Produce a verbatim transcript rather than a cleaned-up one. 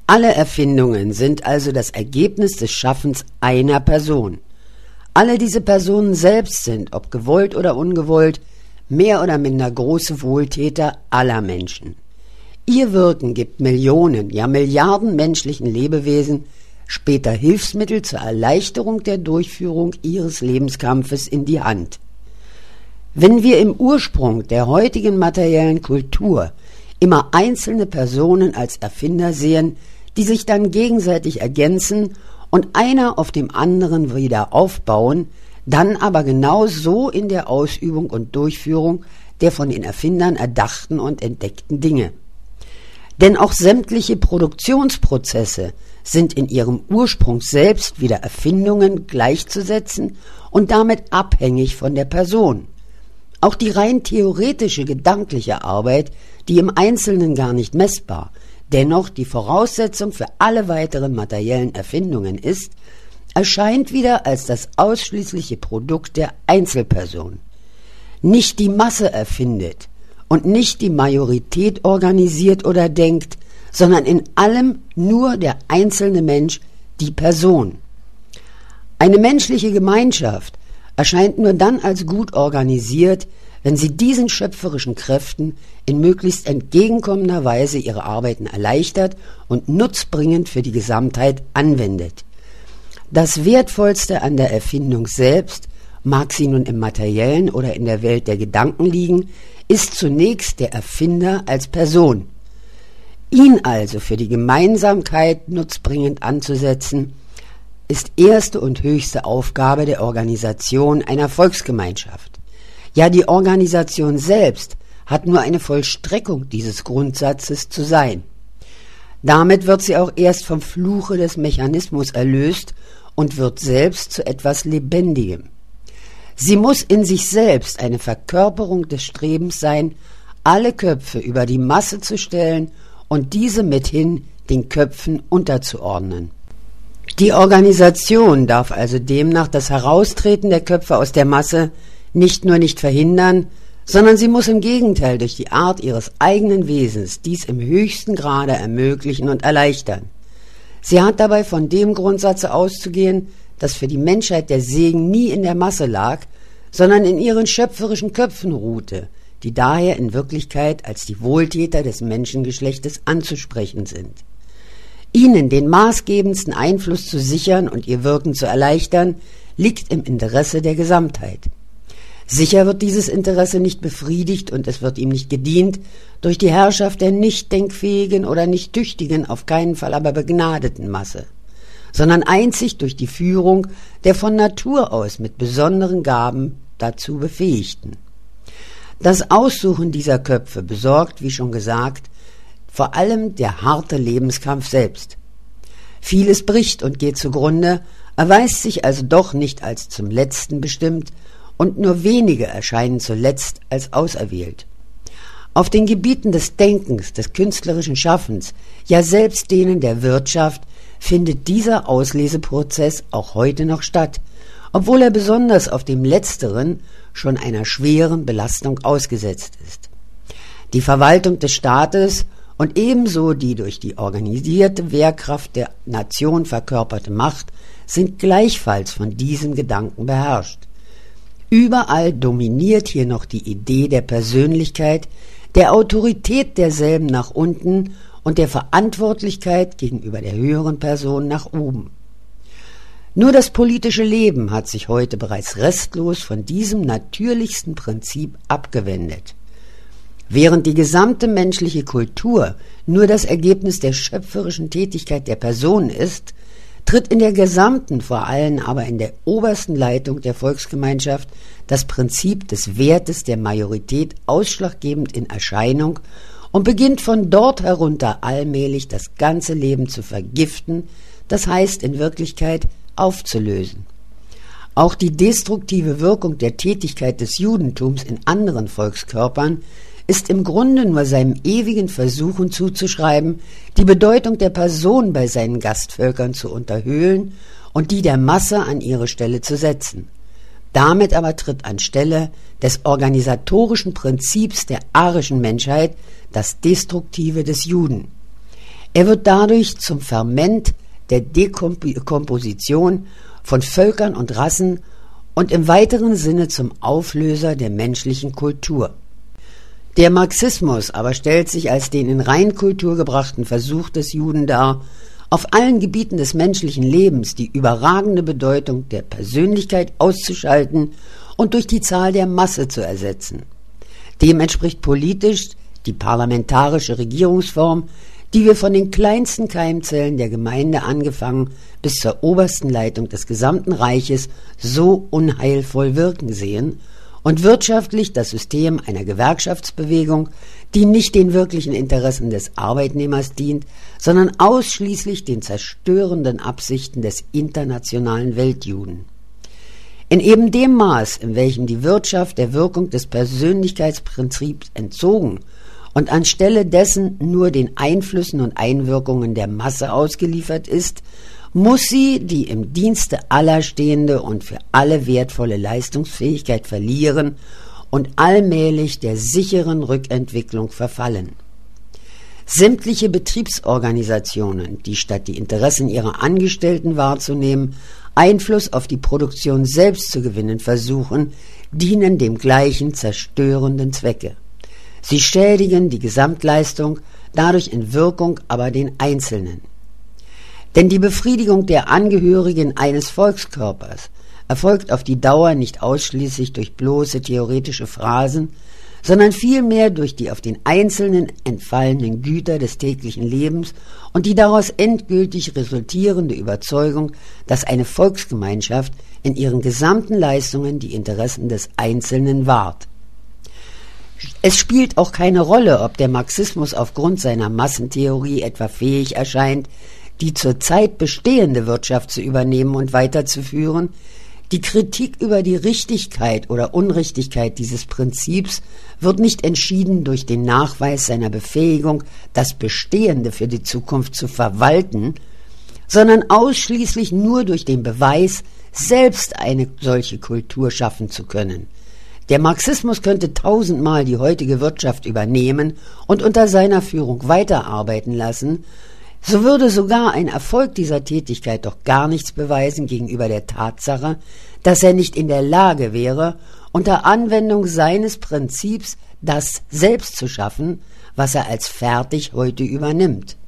Alle Erfindungen sind also das Ergebnis des Schaffens einer Person. Alle diese Personen selbst sind, ob gewollt oder ungewollt, mehr oder minder große Wohltäter aller Menschen. Ihr Wirken gibt Millionen, ja Milliarden menschlichen Lebewesen später Hilfsmittel zur Erleichterung der Durchführung ihres Lebenskampfes in die Hand. Wenn wir im Ursprung der heutigen materiellen Kultur immer einzelne Personen als Erfinder sehen, die sich dann gegenseitig ergänzen und einer auf dem anderen wieder aufbauen, dann aber genau so in der Ausübung und Durchführung der von den Erfindern erdachten und entdeckten Dinge. Denn auch sämtliche Produktionsprozesse sind in ihrem Ursprung selbst wieder Erfindungen gleichzusetzen und damit abhängig von der Person. Auch die rein theoretische, gedankliche Arbeit, die im Einzelnen gar nicht messbar, dennoch die Voraussetzung für alle weiteren materiellen Erfindungen ist, erscheint wieder als das ausschließliche Produkt der Einzelperson. Nicht die Masse erfindet und nicht die Majorität organisiert oder denkt, sondern in allem nur der einzelne Mensch, die Person. Eine menschliche Gemeinschaft erscheint nur dann als gut organisiert, wenn sie diesen schöpferischen Kräften in möglichst entgegenkommender Weise ihre Arbeiten erleichtert und nutzbringend für die Gesamtheit anwendet. Das Wertvollste an der Erfindung selbst, mag sie nun im Materiellen oder in der Welt der Gedanken liegen, ist zunächst der Erfinder als Person. Ihn also für die Gemeinsamkeit nutzbringend anzusetzen, ist erste und höchste Aufgabe der Organisation einer Volksgemeinschaft. Ja, die Organisation selbst hat nur eine Vollstreckung dieses Grundsatzes zu sein. Damit wird sie auch erst vom Fluche des Mechanismus erlöst und wird selbst zu etwas Lebendigem. Sie muss in sich selbst eine Verkörperung des Strebens sein, alle Köpfe über die Masse zu stellen und diese mithin den Köpfen unterzuordnen. Die Organisation darf also demnach das Heraustreten der Köpfe aus der Masse nicht nur nicht verhindern, sondern sie muss im Gegenteil durch die Art ihres eigenen Wesens dies im höchsten Grade ermöglichen und erleichtern. Sie hat dabei von dem Grundsatze auszugehen, dass für die Menschheit der Segen nie in der Masse lag, sondern in ihren schöpferischen Köpfen ruhte, die daher in Wirklichkeit als die Wohltäter des Menschengeschlechtes anzusprechen sind. Ihnen den maßgebendsten Einfluss zu sichern und ihr Wirken zu erleichtern, liegt im Interesse der Gesamtheit. Sicher wird dieses Interesse nicht befriedigt und es wird ihm nicht gedient durch die Herrschaft der nicht denkfähigen oder nicht tüchtigen, auf keinen Fall aber begnadeten Masse, sondern einzig durch die Führung der von Natur aus mit besonderen Gaben dazu Befähigten. Das Aussuchen dieser Köpfe besorgt, wie schon gesagt, vor allem der harte Lebenskampf selbst. Vieles bricht und geht zugrunde, erweist sich also doch nicht als zum Letzten bestimmt, und nur wenige erscheinen zuletzt als auserwählt. Auf den Gebieten des Denkens, des künstlerischen Schaffens, ja selbst denen der Wirtschaft, findet dieser Ausleseprozess auch heute noch statt, obwohl er besonders auf dem Letzteren schon einer schweren Belastung ausgesetzt ist. Die Verwaltung des Staates und ebenso die durch die organisierte Wehrkraft der Nation verkörperte Macht sind gleichfalls von diesem Gedanken beherrscht. Überall dominiert hier noch die Idee der Persönlichkeit, der Autorität derselben nach unten und der Verantwortlichkeit gegenüber der höheren Person nach oben. Nur das politische Leben hat sich heute bereits restlos von diesem natürlichsten Prinzip abgewendet. Während die gesamte menschliche Kultur nur das Ergebnis der schöpferischen Tätigkeit der Person ist, tritt in der gesamten, vor allem aber in der obersten Leitung der Volksgemeinschaft das Prinzip des Wertes der Majorität ausschlaggebend in Erscheinung und beginnt von dort herunter allmählich das ganze Leben zu vergiften, das heißt in Wirklichkeit aufzulösen. Auch die destruktive Wirkung der Tätigkeit des Judentums in anderen Volkskörpern ist im Grunde nur seinem ewigen Versuchen zuzuschreiben, die Bedeutung der Person bei seinen Gastvölkern zu unterhöhlen und die der Masse an ihre Stelle zu setzen. Damit aber tritt anstelle des organisatorischen Prinzips der arischen Menschheit das Destruktive des Juden. Er wird dadurch zum Ferment der Dekomposition von Völkern und Rassen und im weiteren Sinne zum Auflöser der menschlichen Kultur. Der Marxismus aber stellt sich als den in Reinkultur gebrachten Versuch des Juden dar, auf allen Gebieten des menschlichen Lebens die überragende Bedeutung der Persönlichkeit auszuschalten und durch die Zahl der Masse zu ersetzen. Dem entspricht politisch die parlamentarische Regierungsform, die wir von den kleinsten Keimzellen der Gemeinde angefangen bis zur obersten Leitung des gesamten Reiches so unheilvoll wirken sehen, und wirtschaftlich das System einer Gewerkschaftsbewegung, die nicht den wirklichen Interessen des Arbeitnehmers dient, sondern ausschließlich den zerstörenden Absichten des internationalen Weltjuden. In eben dem Maß, in welchem die Wirtschaft der Wirkung des Persönlichkeitsprinzips entzogen und anstelle dessen nur den Einflüssen und Einwirkungen der Masse ausgeliefert ist, muss sie die im Dienste aller stehende und für alle wertvolle Leistungsfähigkeit verlieren und allmählich der sicheren Rückentwicklung verfallen. Sämtliche Betriebsorganisationen, die statt die Interessen ihrer Angestellten wahrzunehmen, Einfluss auf die Produktion selbst zu gewinnen versuchen, dienen dem gleichen zerstörenden Zwecke. Sie schädigen die Gesamtleistung, dadurch in Wirkung aber den Einzelnen. Denn die Befriedigung der Angehörigen eines Volkskörpers erfolgt auf die Dauer nicht ausschließlich durch bloße theoretische Phrasen, sondern vielmehr durch die auf den Einzelnen entfallenden Güter des täglichen Lebens und die daraus endgültig resultierende Überzeugung, dass eine Volksgemeinschaft in ihren gesamten Leistungen die Interessen des Einzelnen wahrt. Es spielt auch keine Rolle, ob der Marxismus aufgrund seiner Massentheorie etwa fähig erscheint, die zurzeit bestehende Wirtschaft zu übernehmen und weiterzuführen. Die Kritik über die Richtigkeit oder Unrichtigkeit dieses Prinzips wird nicht entschieden durch den Nachweis seiner Befähigung, das Bestehende für die Zukunft zu verwalten, sondern ausschließlich nur durch den Beweis, selbst eine solche Kultur schaffen zu können. Der Marxismus könnte tausendmal die heutige Wirtschaft übernehmen und unter seiner Führung weiterarbeiten lassen, so würde sogar ein Erfolg dieser Tätigkeit doch gar nichts beweisen gegenüber der Tatsache, dass er nicht in der Lage wäre, unter Anwendung seines Prinzips das selbst zu schaffen, was er als fertig heute übernimmt.